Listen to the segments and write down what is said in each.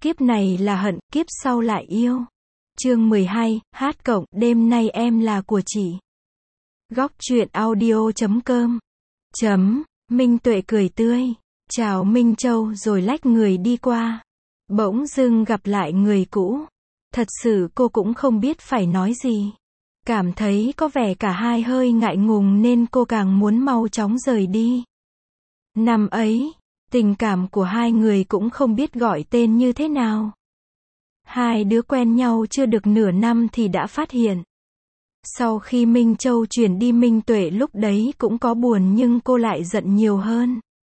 Kiếp này là hận, kiếp sau lại yêu. Chương 12, hát cộng, đêm nay em là của chị. Góc truyện audio.com. Minh Tuệ cười tươi, chào Minh Châu rồi lách người đi qua. Bỗng dưng gặp lại người cũ. Thật sự cô cũng không biết phải nói gì. Cảm thấy có vẻ cả hai hơi ngại ngùng nên cô càng muốn mau chóng rời đi. Năm ấy, tình cảm của hai người cũng không biết gọi tên như thế nào. Hai đứa quen nhau chưa được nửa năm thì đã phát hiện. Sau khi Minh Châu chuyển đi, Minh Tuệ lúc đấy cũng có buồn nhưng cô lại giận nhiều hơn.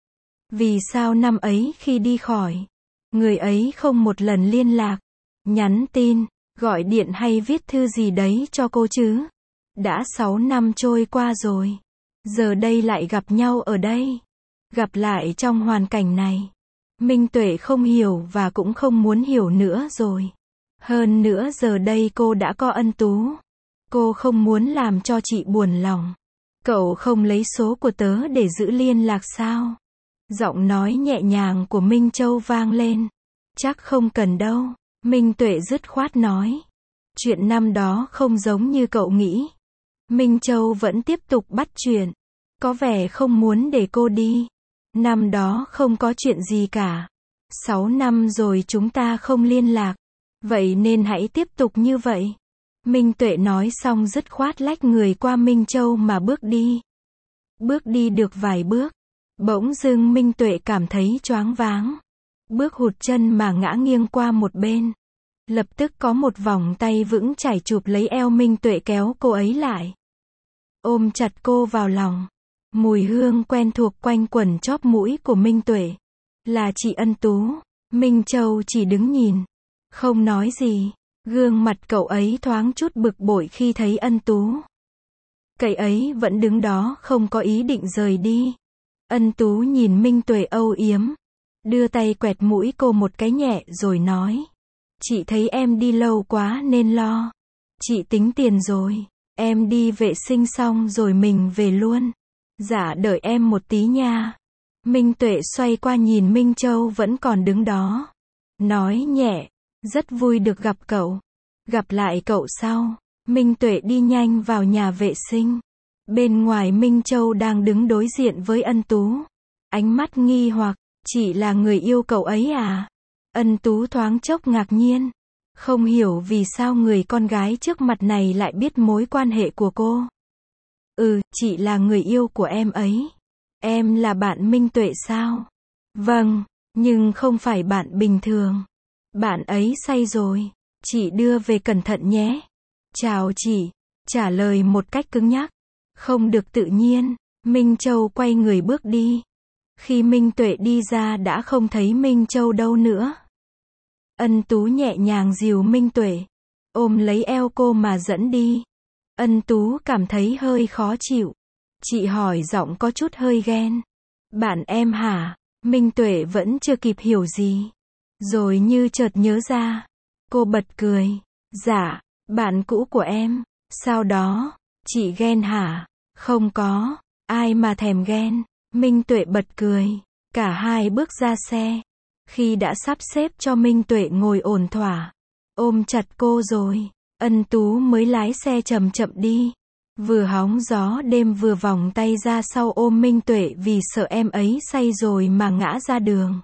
Vì sao năm ấy khi đi khỏi, người ấy không một lần liên lạc, nhắn tin, gọi điện hay viết thư gì đấy cho cô chứ? Đã 6 năm trôi qua rồi. Giờ đây lại gặp nhau ở đây. Gặp lại trong hoàn cảnh này. Minh Tuệ không hiểu và cũng không muốn hiểu nữa rồi. Hơn nữa giờ đây cô đã có Ân Tú. Cô không muốn làm cho chị buồn lòng. Cậu không lấy số của tớ để giữ liên lạc sao? Giọng nói nhẹ nhàng của Minh Châu vang lên. Chắc không cần đâu. Minh Tuệ dứt khoát nói. Chuyện năm đó không giống như cậu nghĩ. Minh Châu vẫn tiếp tục bắt chuyện. Có vẻ không muốn để cô đi. Năm đó không có chuyện gì cả. 6 năm rồi chúng ta không liên lạc. Vậy nên hãy tiếp tục như vậy. Minh Tuệ nói xong dứt khoát lách người qua Minh Châu mà bước đi. Bước đi được vài bước. Bỗng dưng Minh Tuệ cảm thấy choáng váng. Bước hụt chân mà ngã nghiêng qua một bên. Lập tức có một vòng tay vững chãi chụp lấy eo Minh Tuệ kéo cô ấy lại. Ôm chặt cô vào lòng. Mùi hương quen thuộc quanh quẩn chóp mũi của Minh Tuệ. Là chị Ân Tú. Minh Châu chỉ đứng nhìn. Không nói gì. Gương mặt cậu ấy thoáng chút bực bội khi thấy Ân Tú. Cậu ấy vẫn đứng đó không có ý định rời đi. Ân Tú nhìn Minh Tuệ âu yếm. Đưa tay quẹt mũi cô một cái nhẹ rồi nói. Chị thấy em đi lâu quá nên lo. Chị tính tiền rồi. Em đi vệ sinh xong rồi mình về luôn. Dạ đợi em một tí nha. Minh Tuệ xoay qua nhìn Minh Châu vẫn còn đứng đó. Nói nhẹ. Rất vui được gặp cậu. Gặp lại cậu sau. Minh Tuệ đi nhanh vào nhà vệ sinh. Bên ngoài Minh Châu đang đứng đối diện với Ân Tú. Ánh mắt nghi hoặc. Chị là người yêu cậu ấy à? Ân Tú thoáng chốc ngạc nhiên. Không hiểu vì sao người con gái trước mặt này lại biết mối quan hệ của cô. Chị là người yêu của em ấy. Em là bạn Minh Tuệ sao? Vâng, nhưng không phải bạn bình thường. Bạn ấy say rồi. Chị đưa về cẩn thận nhé. Chào chị. Trả lời một cách cứng nhắc. Không được tự nhiên. Minh Châu quay người bước đi. Khi Minh Tuệ đi ra đã không thấy Minh Châu đâu nữa. Ân Tú nhẹ nhàng dìu Minh Tuệ. Ôm lấy eo cô mà dẫn đi. Ân Tú cảm thấy hơi khó chịu. Chị hỏi giọng có chút hơi ghen. Bạn em hả? Minh Tuệ vẫn chưa kịp hiểu gì. Rồi như chợt nhớ ra. Cô bật cười. Dạ, bạn cũ của em. Sau đó, chị ghen hả? Không có. Ai mà thèm ghen. Minh Tuệ bật cười. Cả hai bước ra xe. Khi đã sắp xếp cho Minh Tuệ ngồi ổn thỏa. Ôm chặt cô rồi. Ân Tú mới lái xe chậm chậm đi. Vừa hóng gió đêm vừa vòng tay ra sau ôm Minh Tuệ vì sợ em ấy say rồi mà ngã ra đường.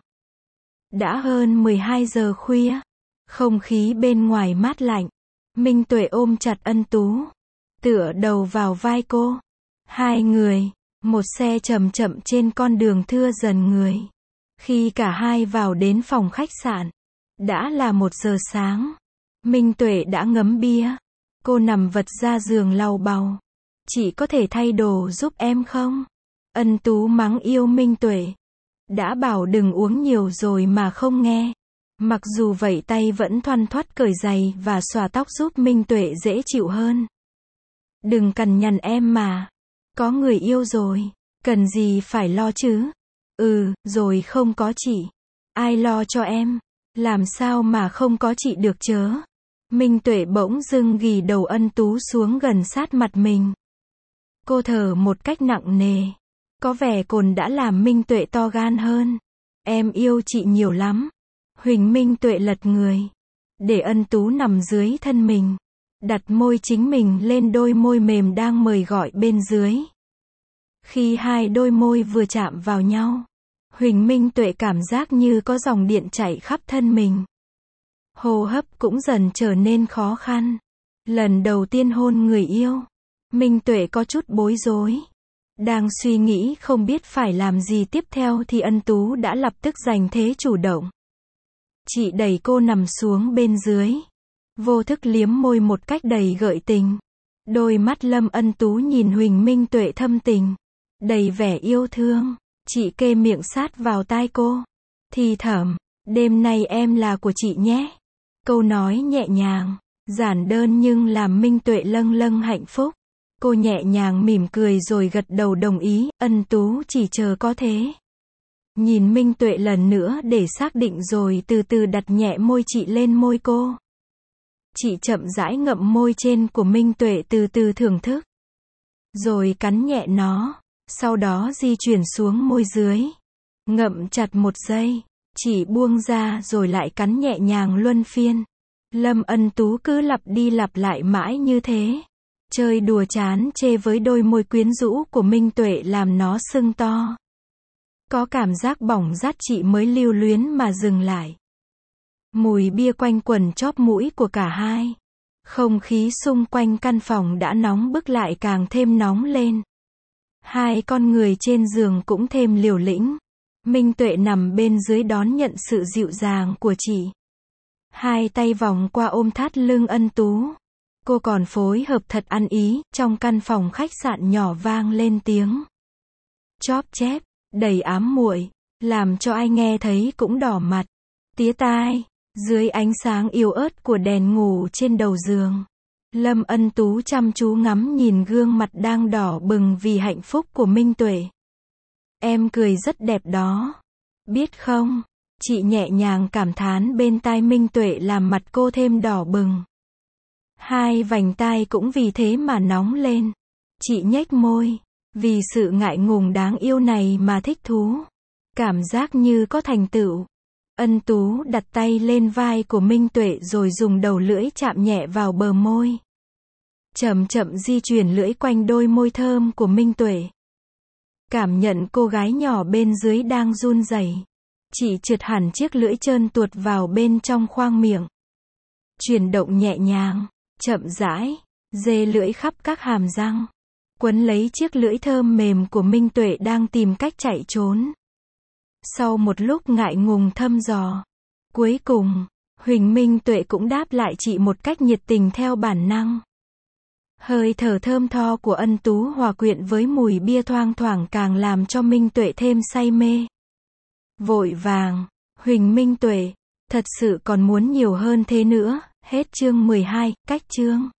Đã hơn 12 giờ khuya. Không khí bên ngoài mát lạnh. Minh Tuệ ôm chặt Ân Tú. Tựa đầu vào vai cô. Hai người. Một xe chậm chậm trên con đường thưa dần người. Khi cả hai vào đến phòng khách sạn. Đã là 1 giờ sáng. Minh Tuệ đã ngấm bia. Cô nằm vật ra giường lau bầu. Chị có thể thay đồ giúp em không? Ân Tú mắng yêu Minh Tuệ. Đã bảo đừng uống nhiều rồi mà không nghe. Mặc dù vậy tay vẫn thoăn thoắt cởi giày và xòa tóc giúp Minh Tuệ dễ chịu hơn. Đừng cằn nhằn em mà. Có người yêu rồi. Cần gì phải lo chứ? Rồi không có chị. Ai lo cho em? Làm sao mà không có chị được chớ? Minh Tuệ bỗng dưng ghì đầu Ân Tú xuống gần sát mặt mình. Cô thở một cách nặng nề. Có vẻ cồn đã làm Minh Tuệ to gan hơn. Em yêu chị nhiều lắm. Huỳnh Minh Tuệ lật người, để Ân Tú nằm dưới thân mình, đặt môi chính mình lên đôi môi mềm đang mời gọi bên dưới. Khi hai đôi môi vừa chạm vào nhau, Huỳnh Minh Tuệ cảm giác như có dòng điện chảy khắp thân mình. Hô hấp cũng dần trở nên khó khăn. Lần đầu tiên hôn người yêu, Minh Tuệ có chút bối rối. Đang suy nghĩ không biết phải làm gì tiếp theo thì Ân Tú đã lập tức giành thế chủ động. Chị đẩy cô nằm xuống bên dưới, vô thức liếm môi một cách đầy gợi tình. Đôi mắt Lâm Ân Tú nhìn Huỳnh Minh Tuệ thâm tình, đầy vẻ yêu thương. Chị kê miệng sát vào tai cô, thì thầm, đêm nay em là của chị nhé. Câu nói nhẹ nhàng, giản đơn nhưng làm Minh Tuệ lâng lâng hạnh phúc. Cô nhẹ nhàng mỉm cười rồi gật đầu đồng ý. Ân Tú chỉ chờ có thế. Nhìn Minh Tuệ lần nữa để xác định rồi từ từ đặt nhẹ môi chị lên môi cô. Chị chậm rãi ngậm môi trên của Minh Tuệ từ từ thưởng thức. Rồi cắn nhẹ nó, sau đó di chuyển xuống môi dưới. Ngậm chặt một giây, chỉ buông ra rồi lại cắn nhẹ nhàng luân phiên. Lâm Ân Tú cứ lặp đi lặp lại mãi như thế. Chơi đùa chán chê với đôi môi quyến rũ của Minh Tuệ làm nó sưng to. Có cảm giác bỏng rát chị mới lưu luyến mà dừng lại. Mùi bia quanh quẩn chóp mũi của cả hai. Không khí xung quanh căn phòng đã nóng bức lại càng thêm nóng lên. Hai con người trên giường cũng thêm liều lĩnh. Minh Tuệ nằm bên dưới đón nhận sự dịu dàng của chị. Hai tay vòng qua ôm thắt lưng Ân Tú. Cô còn phối hợp thật ăn ý. Trong căn phòng khách sạn nhỏ vang lên tiếng chóp chép, đầy ám muội, làm cho ai nghe thấy cũng đỏ mặt, tía tai. Dưới ánh sáng yếu ớt của đèn ngủ trên đầu giường, Lâm Ân Tú chăm chú ngắm nhìn gương mặt đang đỏ bừng vì hạnh phúc của Minh Tuệ. Em cười rất đẹp đó. Biết không? Chị nhẹ nhàng cảm thán bên tai Minh Tuệ làm mặt cô thêm đỏ bừng. Hai vành tai cũng vì thế mà nóng lên. Chị nhếch môi, vì sự ngại ngùng đáng yêu này mà thích thú. Cảm giác như có thành tựu. Ân Tú đặt tay lên vai của Minh Tuệ rồi dùng đầu lưỡi chạm nhẹ vào bờ môi. Chậm chậm di chuyển lưỡi quanh đôi môi thơm của Minh Tuệ. Cảm nhận cô gái nhỏ bên dưới đang run rẩy. Chị trượt hẳn chiếc lưỡi trơn tuột vào bên trong khoang miệng. Chuyển động nhẹ nhàng, chậm rãi, dê lưỡi khắp các hàm răng. Quấn lấy chiếc lưỡi thơm mềm của Minh Tuệ đang tìm cách chạy trốn. Sau một lúc ngại ngùng thăm dò, cuối cùng, Huỳnh Minh Tuệ cũng đáp lại chị một cách nhiệt tình theo bản năng. Hơi thở thơm tho của Ân Tú hòa quyện với mùi bia thoang thoảng càng làm cho Minh Tuệ thêm say mê. Vội vàng, Huỳnh Minh Tuệ, thật sự còn muốn nhiều hơn thế nữa. Hết chương 12, cách chương.